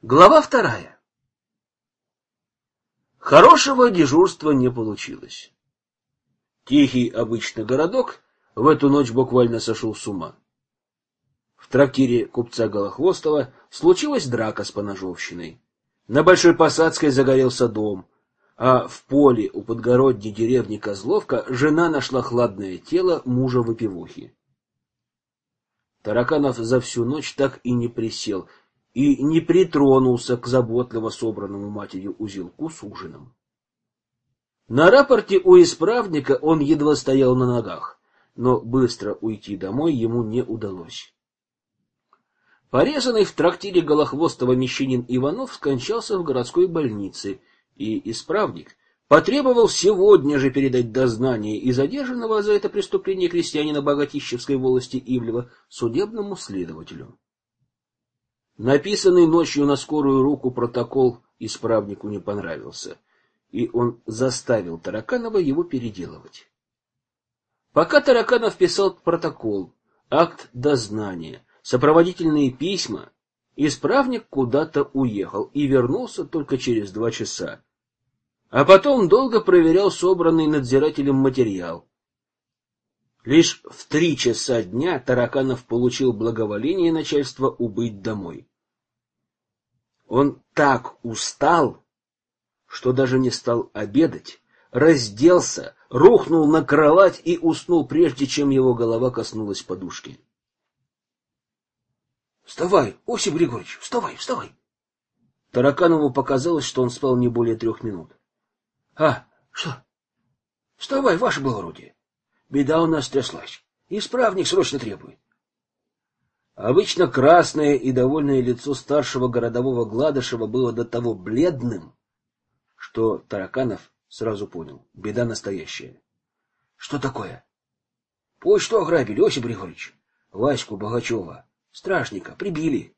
Глава 2. Хорошего дежурства не получилось. Тихий обычный городок в эту ночь буквально сошел с ума. В трактире купца Голохвостова случилась драка с поножовщиной. На Большой Посадской загорелся дом, а в поле у подгородней деревни Козловка жена нашла хладное тело мужа-выпивохи. Тараканов за всю ночь так и не присел и не притронулся к заботливо собранному матерью узелку с ужином. На рапорте у исправника он едва стоял на ногах, но быстро уйти домой ему не удалось. Порезанный в трактире Голохвостова мещанин Иванов скончался в городской больнице, и исправник потребовал сегодня же передать дознание и задержанного за это преступление крестьянина Богатищевской волости Ивлева судебному следователю. Написанный ночью на скорую руку протокол исправнику не понравился, и он заставил Тараканова его переделывать. Пока Тараканов писал протокол, акт дознания, сопроводительные письма, исправник куда-то уехал и вернулся только через 2 часа. А потом долго проверял собранный надзирателем материал. Лишь в 3 часа дня Тараканов получил благоволение начальства убыть домой. Он так устал, что даже не стал обедать, разделся, рухнул на кровать и уснул, прежде чем его голова коснулась подушки. — Вставай, Осип Григорьевич, вставай, вставай! Тараканову показалось, что он спал не более 3 минут. — А, что? — Вставай, ваше благородие. Беда у нас стряслась. Исправник срочно требует. Обычно красное и довольное лицо старшего городового Гладышева было до того бледным, что Тараканов сразу понял — беда настоящая. — Что такое? — Почту ограбили, Осип Григорьевич. Ваську Богачева, стражника, прибили.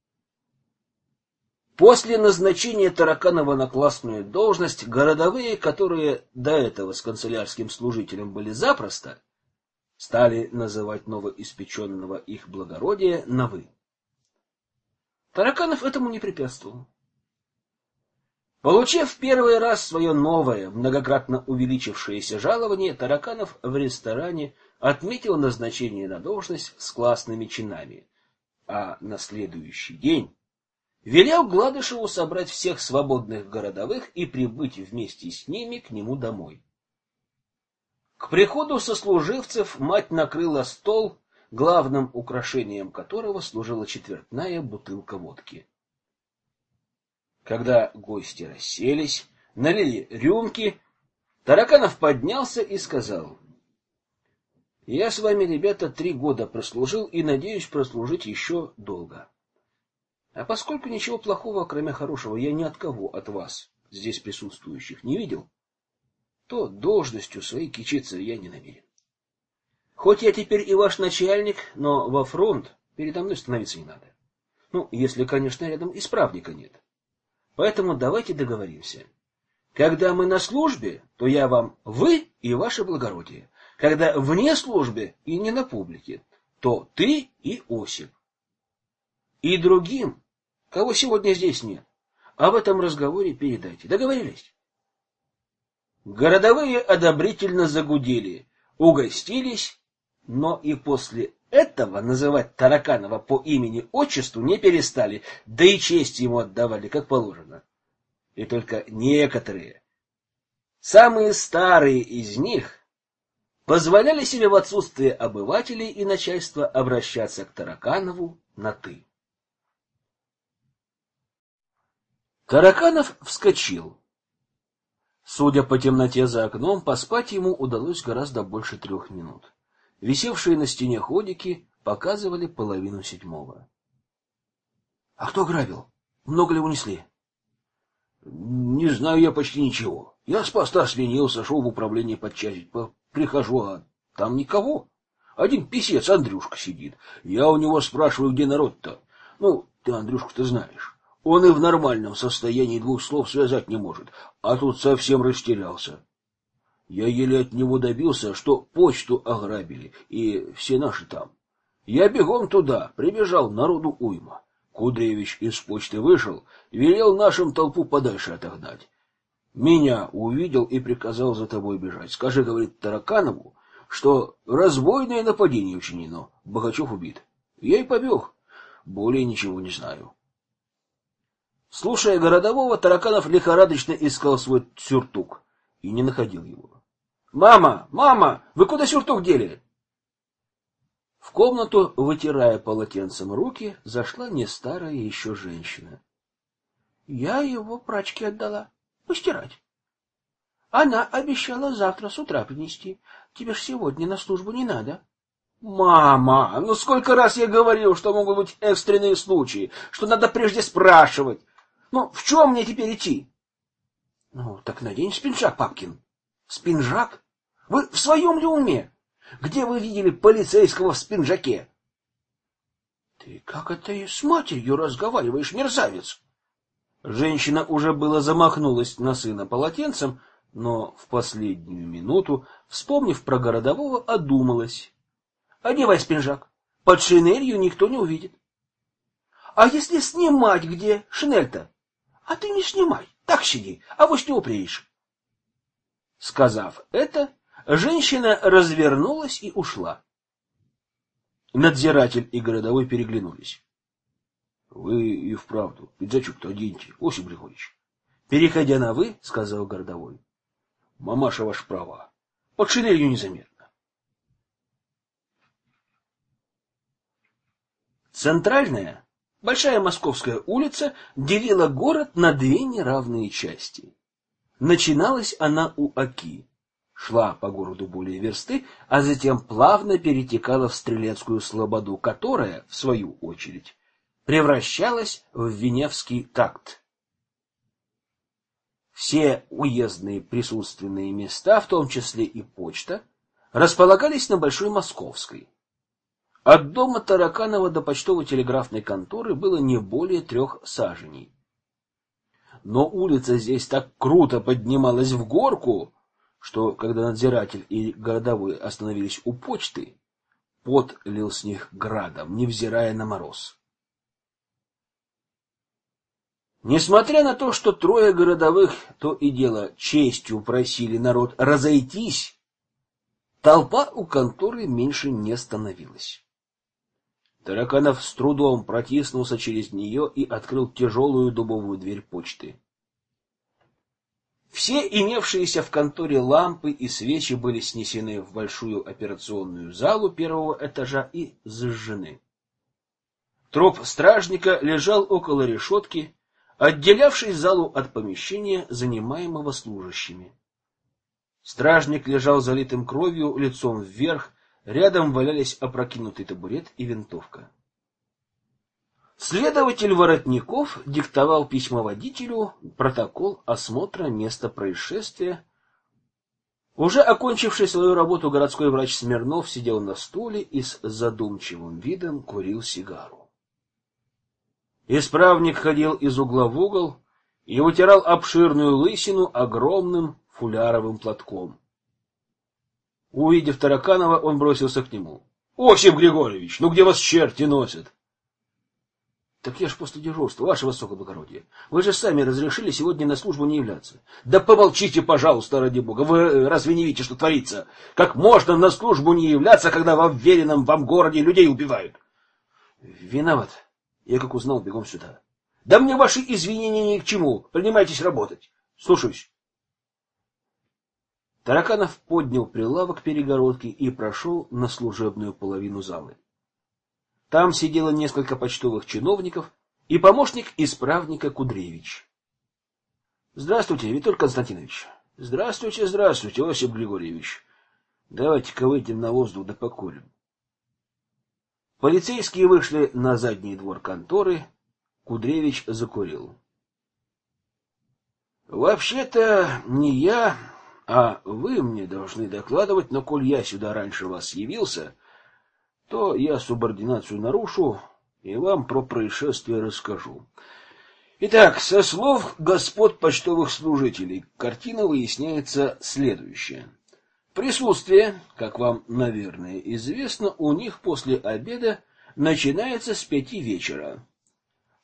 После назначения Тараканова на классную должность городовые, которые до этого с канцелярским служителем были запросто, стали называть новоиспеченного их благородия на «вы». Тараканов этому не препятствовал. Получив в первый раз свое новое, многократно увеличившееся жалование, Тараканов в ресторане отметил назначение на должность с классными чинами, а на следующий день велел Гладышеву собрать всех свободных городовых и прибыть вместе с ними к нему домой. К приходу сослуживцев мать накрыла стол, главным украшением которого служила четвертная бутылка водки. Когда гости расселись, налили рюмки, Тараканов поднялся и сказал: — Я с вами, ребята, 3 года прослужил и надеюсь прослужить еще долго. А поскольку ничего плохого, кроме хорошего, я ни от кого от вас, здесь присутствующих, не видел, то должностью своей кичиться я не намерен. Хоть я теперь и ваш начальник, но во фронт передо мной становиться не надо. Ну, если, конечно, рядом исправника нет. Поэтому давайте договоримся. Когда мы на службе, то я вам вы и ваше благородие. Когда вне службы и не на публике, то ты и Осип. И другим, кого сегодня здесь нет, об этом разговоре передайте. Договорились? Городовые одобрительно загудели, угостились, но и после этого называть Тараканова по имени-отчеству не перестали, да и честь ему отдавали, как положено. И только некоторые, самые старые из них, позволяли себе в отсутствие обывателей и начальства обращаться к Тараканову на «ты». Тараканов вскочил. Судя по темноте за окном, поспать ему удалось гораздо больше 3 минут. Висевшие на стене ходики показывали 6:30. — А кто грабил? Много ли унесли? — Не знаю я почти ничего. Я с поста сменился, шел в управление подчастить. Прихожу, а там никого. Один писец Андрюшка сидит. Я у него спрашиваю, где народ-то. Ну, ты Андрюшку-то знаешь. Он и в нормальном состоянии 2 слов связать не может, а тут совсем растерялся. Я еле от него добился, что почту ограбили, и все наши там. Я бегом туда, прибежал, народу уйма. Кудревич из почты вышел, велел нашим толпу подальше отогнать. Меня увидел и приказал за тобой бежать. Скажи, говорит, Тараканову, что разбойное нападение учинено, Богачев убит. Я и побег. Более ничего не знаю. Слушая городового, Тараканов лихорадочно искал свой сюртук и не находил его. «Мама! Мама! Вы куда сюртук дели?» В комнату, вытирая полотенцем руки, зашла не старая еще женщина. «Я его прачке отдала. Постирать. Она обещала завтра с утра принести. Тебе ж сегодня на службу не надо». «Мама, ну сколько раз я говорил, что могут быть экстренные случаи, что надо прежде спрашивать. Ну, в чем мне теперь идти?» «Ну, так надень спинжак, папкин». «Спинжак? Вы в своем ли уме? Где вы видели полицейского в спинжаке?» «Ты как это и с матерью разговариваешь, мерзавец?» Женщина уже было замахнулась на сына полотенцем, но в последнюю минуту, вспомнив про городового, одумалась. «Одевай спинжак. Под шинелью никто не увидит». «А если снимать где шинель-то?» «А ты не снимай, так сиди, авось не упреешь». Сказав это, женщина развернулась и ушла. Надзиратель и городовой переглянулись. — Вы и вправду пиджачок-то оденьте, Осип Григорьевич. Переходя на «вы», сказал городовой. — Мамаша ваша права. Под шинелью незаметно. Центральная, большая Московская улица делила город на две неравные части. Начиналась она у Оки, шла по городу более версты, а затем плавно перетекала в Стрелецкую слободу, которая, в свою очередь, превращалась в Веневский тракт. Все уездные присутственные места, в том числе и почта, располагались на Большой Московской. От дома Тараканова до почтово-телеграфной конторы было не более 3 саженей. Но улица здесь так круто поднималась в горку, что, когда надзиратель и городовой остановились у почты, пот лил с них градом, невзирая на мороз. Несмотря на то, что 3 городовых то и дело честью просили народ разойтись, толпа у конторы меньше не становилась. Тараканов с трудом протиснулся через нее и открыл тяжелую дубовую дверь почты. Все имевшиеся в конторе лампы и свечи были снесены в большую операционную залу 1-го этажа и зажжены. Труп стражника лежал около решетки, отделявшей залу от помещения, занимаемого служащими. Стражник лежал залитым кровью, лицом вверх, рядом валялись опрокинутый табурет и винтовка. Следователь Воротников диктовал письмоводителю протокол осмотра места происшествия. Уже окончивший свою работу городской врач Смирнов сидел на стуле и с задумчивым видом курил сигару. Исправник ходил из угла в угол и вытирал обширную лысину огромным фуляровым платком. Увидев Тараканова, он бросился к нему. — Осип Григорьевич, ну где вас черти носят? — Так я ж после дежурства, ваше высокоблагородие. Вы же сами разрешили сегодня на службу не являться. — Да помолчите, пожалуйста, ради бога. Вы разве не видите, что творится? Как можно на службу не являться, когда во вверенном вам городе людей убивают? — Виноват. Я как узнал, бегом сюда. — Да мне ваши извинения ни к чему. Принимайтесь работать. Слушаюсь. Тараканов поднял прилавок перегородки и прошел на служебную половину залы. Там сидело несколько почтовых чиновников и помощник исправника Кудревич. — Здравствуйте, Виталий Константинович. — Здравствуйте, здравствуйте, Осип Григорьевич. Давайте-ка выйдем на воздух да покурим. Полицейские вышли на задний двор конторы. Кудревич закурил. — Вообще-то не я, а вы мне должны докладывать, но коль я сюда раньше вас явился, то я субординацию нарушу и вам про происшествие расскажу. Итак, со слов господ почтовых служителей, картина выясняется следующая. Присутствие, как вам, наверное, известно, у них после обеда начинается с 5 вечера.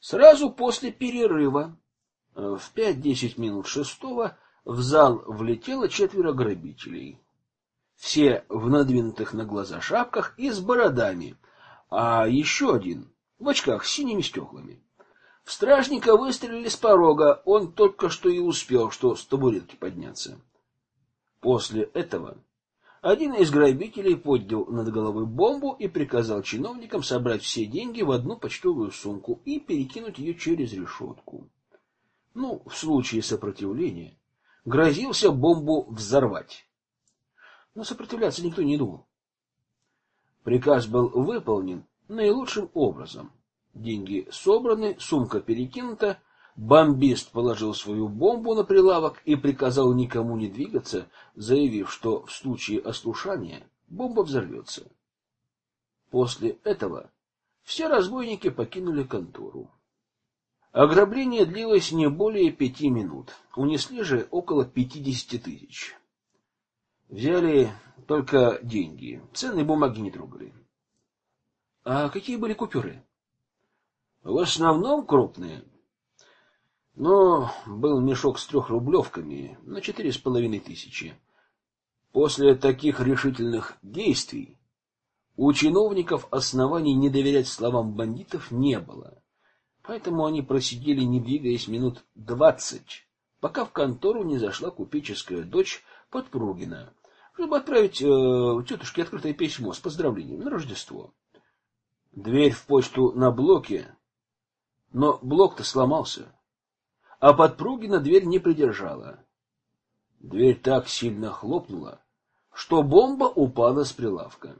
Сразу после перерыва, в 5-10 минут шестого, в зал влетело 4 грабителей. Все в надвинутых на глаза шапках и с бородами, а еще один в очках с синими стеклами. В стражника выстрелили с порога, он только что и успел, что с табуретки подняться. После этого один из грабителей поднял над головой бомбу и приказал чиновникам собрать все деньги в одну почтовую сумку и перекинуть ее через решетку. Ну, в случае сопротивления грозился бомбу взорвать. Но сопротивляться никто не думал. Приказ был выполнен наилучшим образом. Деньги собраны, сумка перекинута, бомбист положил свою бомбу на прилавок и приказал никому не двигаться, заявив, что в случае ослушания бомба взорвется. После этого все разбойники покинули контору. Ограбление длилось не более 5 минут. Унесли же около 50 тысяч. Взяли только деньги, ценные бумаги не трогали. А какие были купюры? В основном крупные. Но был мешок с 3 рублевками на 4500. После таких решительных действий у чиновников оснований не доверять словам бандитов не было. Поэтому они просидели, не двигаясь, минут 20, пока в контору не зашла купеческая дочь Подпругина, чтобы отправить тетушке открытое письмо с поздравлением на Рождество. Дверь в почту на блоке, но блок-то сломался, а Подпругина дверь не придержала. Дверь так сильно хлопнула, что бомба упала с прилавка.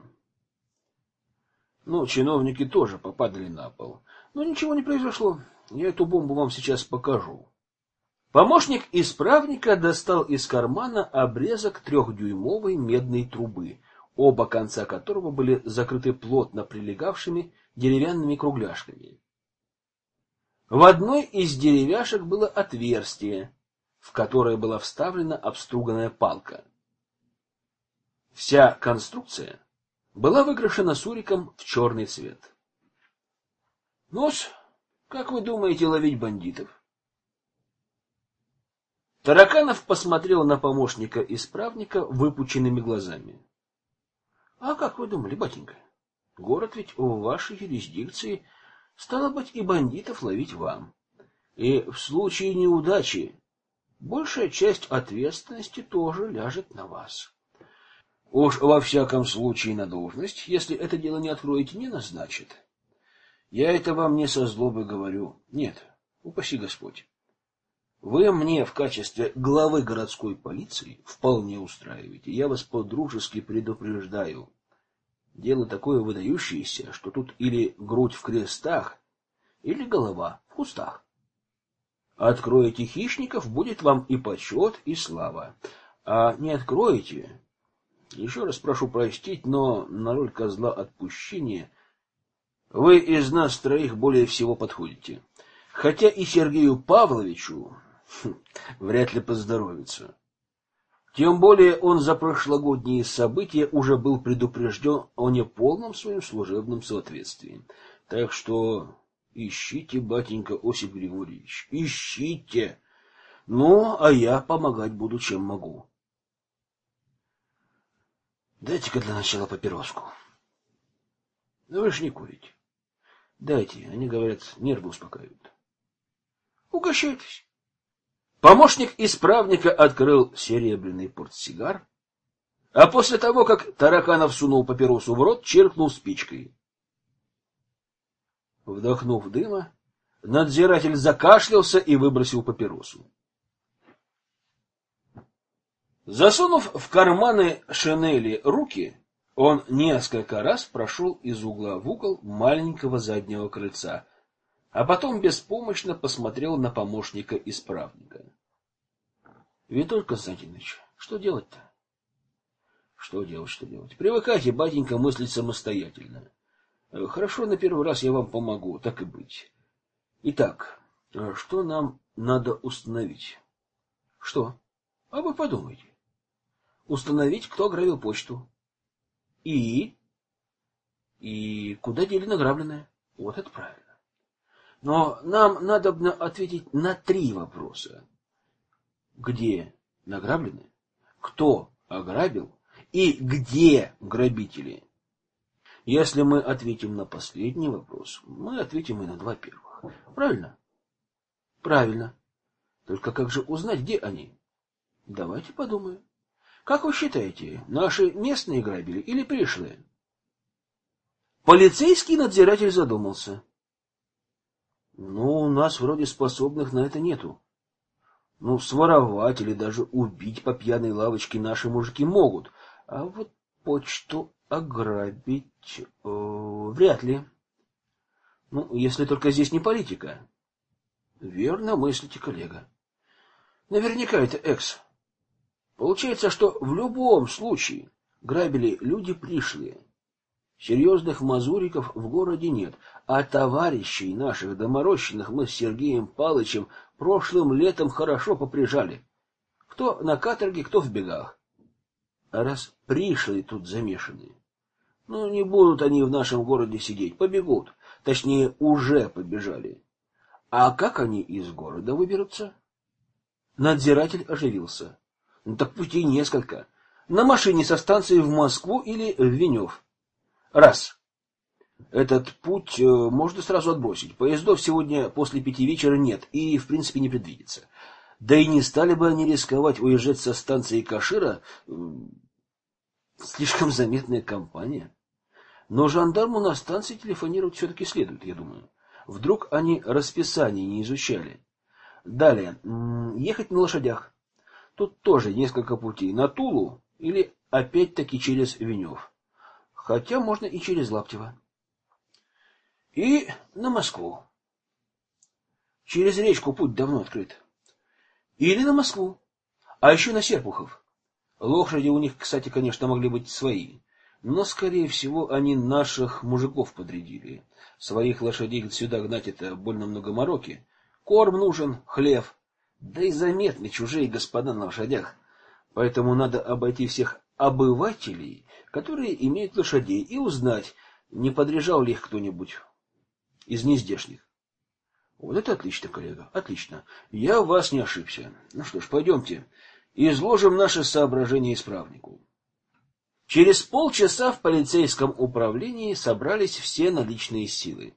Ну, чиновники тоже попадали на пол. Но ничего не произошло. Я эту бомбу вам сейчас покажу. Помощник исправника достал из кармана обрезок 3-дюймовой медной трубы, оба конца которого были закрыты плотно прилегавшими деревянными кругляшками. В одной из деревяшек было отверстие, в которое была вставлена обструганная палка. Вся конструкция была выкрашена суриком в черный цвет. Ну-с, как вы думаете ловить бандитов? Тараканов посмотрел на помощника исправника выпученными глазами. А как вы думали, батенька? Город ведь в вашей юрисдикции, стало быть, и бандитов ловить вам. И в случае неудачи большая часть ответственности тоже ляжет на вас. Уж во всяком случае на должность, если это дело не откроете, не назначит. Я это вам не со злобы говорю. Нет, упаси Господь. Вы мне в качестве главы городской полиции вполне устраиваете. Я вас по-дружески предупреждаю. Дело такое выдающееся, что тут или грудь в крестах, или голова в кустах. Откроете хищников, будет вам и почет, и слава. А не откроете, еще раз прошу простить, но на роль козла отпущения вы из нас троих более всего подходите. Хотя и Сергею Павловичу вряд ли поздоровится. Тем более он за прошлогодние события уже был предупрежден о неполном своем служебном соответствии. Так что ищите, батенька Осип Григорьевич, ищите. Ну, а я помогать буду, чем могу. Дайте-ка для начала папироску. Вы ж не курите. Дайте, они говорят, нервы успокаивают. Угощайтесь. Помощник исправника открыл серебряный портсигар, а после того, как Тараканов сунул папиросу в рот, чиркнул спичкой. Вдохнув дыма, надзиратель закашлялся и выбросил папиросу. Засунув в карманы шинели руки, он несколько раз прошел из угла в угол маленького заднего крыльца, а потом беспомощно посмотрел на помощника исправника. — Виталий Константинович, что делать-то? — Что делать? Привыкайте, батенька, мыслить самостоятельно. Хорошо, на первый раз я вам помогу, так и быть. Итак, что нам надо установить? — Что? А вы подумайте. Установить, кто ограбил почту. И куда дели награбленное? Вот это правильно. Но нам надобно ответить на 3 вопроса. Где награблены? Кто ограбил? И где грабители? Если мы ответим на последний вопрос, мы ответим и на 2 первых. Правильно? Правильно. Только как же узнать, где они? Давайте подумаем. Как вы считаете, наши местные грабили или пришлые? Полицейский надзиратель задумался. У нас вроде способных на это нету. Своровать или даже убить по пьяной лавочке наши мужики могут, а вот почту ограбить вряд ли. Если только здесь не политика. Верно мыслите, коллега. Наверняка это экс. Получается, что в любом случае грабили люди пришлые. Серьезных мазуриков в городе нет, а товарищей наших доморощенных мы с Сергеем Палычем прошлым летом хорошо поприжали. Кто на каторге, кто в бегах. А раз пришлые тут замешаны, не будут они в нашем городе сидеть, побегут. Точнее, уже побежали. А как они из города выберутся? Надзиратель оживился. Так путей несколько. На машине со станции в Москву или в Венев. Раз. Этот путь можно сразу отбросить. Поездов сегодня после 5 вечера нет и, в принципе, не предвидится. Да и не стали бы они рисковать уезжать со станции Кашира. Слишком заметная компания. Но жандарму на станции телефонировать все-таки следует, я думаю. Вдруг они расписание не изучали. Далее. Ехать на лошадях. Тут тоже несколько путей. На Тулу или опять-таки через Венев. Хотя можно и через Лаптево. И на Москву. Через речку путь давно открыт. Или на Москву. А еще на Серпухов. Лошади у них, кстати, конечно, могли быть свои. Но, скорее всего, они наших мужиков подрядили. Своих лошадей сюда гнать — это больно много мороки. Корм нужен, хлев. Да и заметны чужие господа на лошадях. Поэтому надо обойти всех обывателей, которые имеют лошадей, и узнать, не подряжал ли их кто-нибудь из нездешних. Вот это отлично, коллега, отлично. Я в вас не ошибся. Что ж, пойдемте, изложим наши соображения исправнику. Через полчаса в полицейском управлении собрались все наличные силы.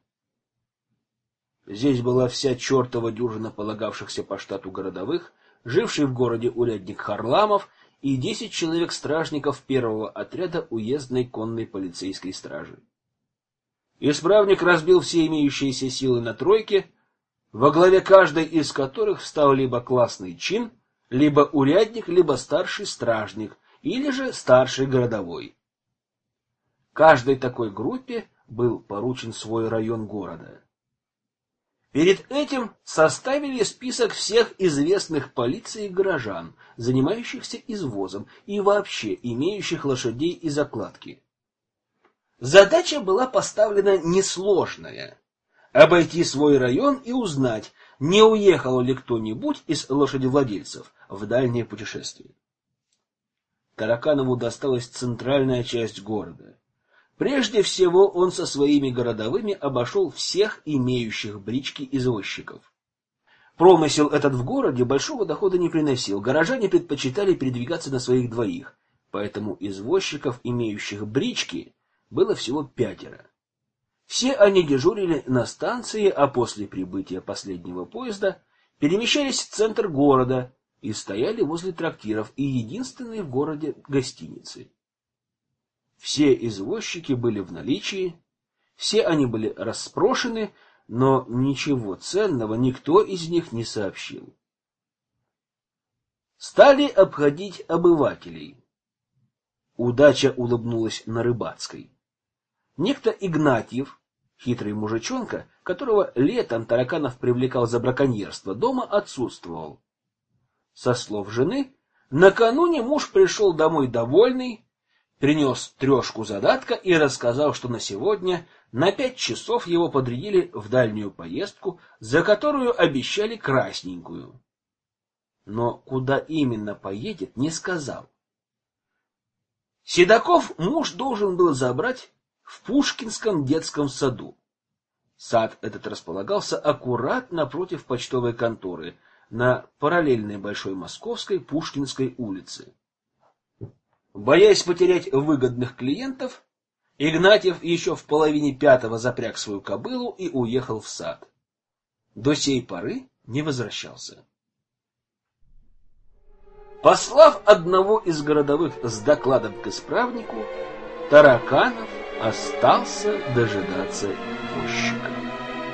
Здесь была вся чертова дюжина полагавшихся по штату городовых, живший в городе урядник Харламов и 10 человек-стражников первого отряда уездной конной полицейской стражи. Исправник разбил все имеющиеся силы на тройки, во главе каждой из которых встал либо классный чин, либо урядник, либо старший стражник, или же старший городовой. Каждой такой группе был поручен свой район города. Перед этим составили список всех известных полиции горожан, занимающихся извозом и вообще имеющих лошадей и закладки. Задача была поставлена несложная — обойти свой район и узнать, не уехал ли кто-нибудь из лошадевладельцев в дальнее путешествие. Тараканову досталась центральная часть города. Прежде всего он со своими городовыми обошел всех имеющих брички извозчиков. Промысел этот в городе большого дохода не приносил, горожане предпочитали передвигаться на своих двоих, поэтому извозчиков, имеющих брички, было всего 5. Все они дежурили на станции, а после прибытия последнего поезда перемещались в центр города и стояли возле трактиров и единственной в городе гостиницы. Все извозчики были в наличии, все они были расспрошены, но ничего ценного никто из них не сообщил. Стали обходить обывателей. Удача улыбнулась на Рыбацкой. Некто Игнатьев, хитрый мужичонка, которого летом Тараканов привлекал за браконьерство, дома отсутствовал. Со слов жены, накануне муж пришел домой довольный, принес 3 задатка и рассказал, что на сегодня на 5 часов его подрядили в дальнюю поездку, за которую обещали красненькую. Но куда именно поедет, не сказал. Седаков муж должен был забрать в Пушкинском детском саду. Сад этот располагался аккурат напротив почтовой конторы на параллельной Большой Московской Пушкинской улице. Боясь потерять выгодных клиентов, Игнатьев еще в половине пятого запряг свою кобылу и уехал в сад. До сей поры не возвращался. Послав одного из городовых с докладом к исправнику, Тараканов остался дожидаться извозчика.